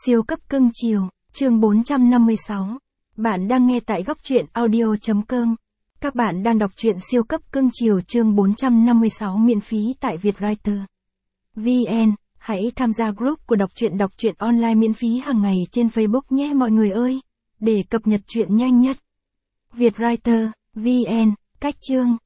Siêu cấp cưng chiều, chương 456. Bạn đang nghe tại góc truyện audio.com. Các bạn đang đọc truyện siêu cấp cưng chiều chương 456 miễn phí tại Vietwriter. VN, hãy tham gia group của đọc truyện online miễn phí hàng ngày trên Facebook nhé mọi người ơi, để cập nhật truyện nhanh nhất. Vietwriter, VN, cách chương.